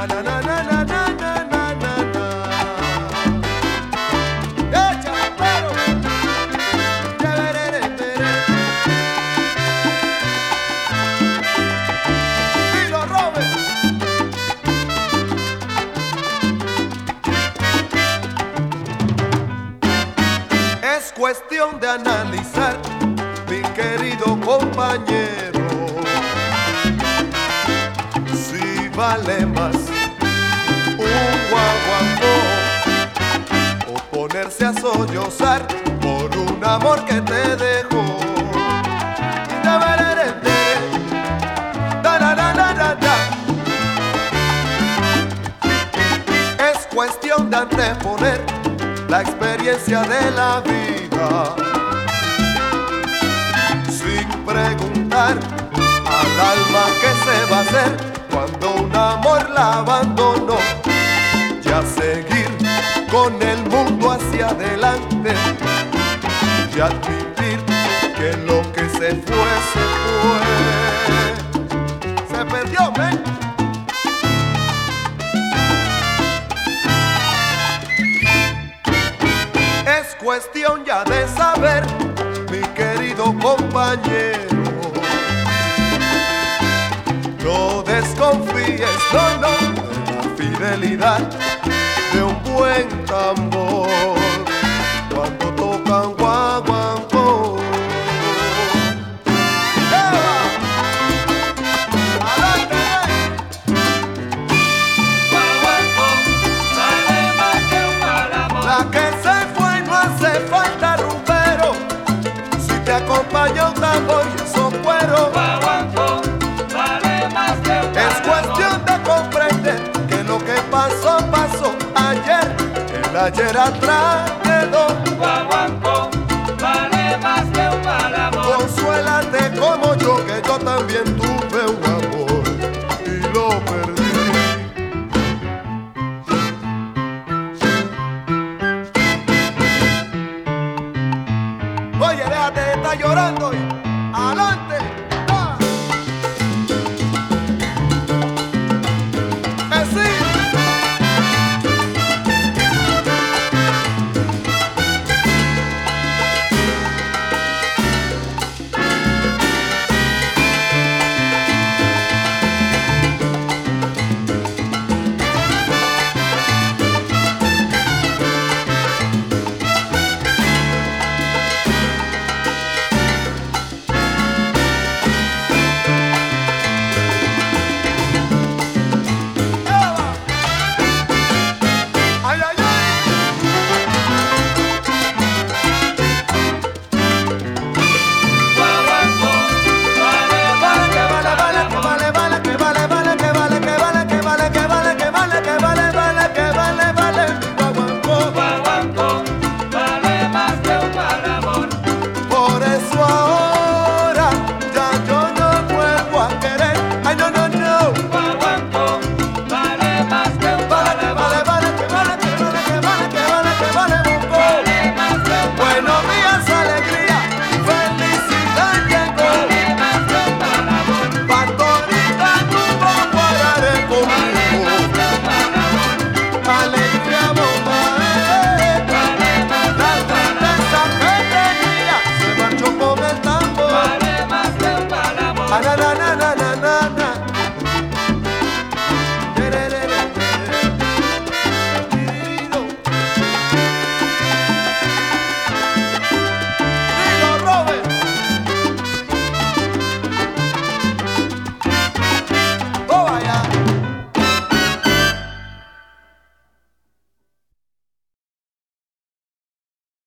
na, na, na, na, na, na, na, na, na. Échale, pero. Dilo, Robert. Es cuestión de analizar, mi querido compañero, si vale más un guaguancó o ponerse a sollozar por un amor que te dejó. Es cuestión de anteponer la experiencia de la vida, sin preguntar al alma qué se va a hacer cuando un amor la abandonó. Ya seguir con el mundo hacia adelante y admitir que lo que se fue, se perdió, ¿ven? Es cuestión ya de saber, mi querido compañero, no desconfíes, no, de la fidelidad de un buen tambor cuando tocan guaguancó. Guaguancó vale más que un mal amor. La que se fue no hace falta rumbero, si te acompaña un tambor y esos cueros. Guaguancó vale más que un mal Es cuestión de comprender que lo que pasó, pasó ayer, el ayer atrás.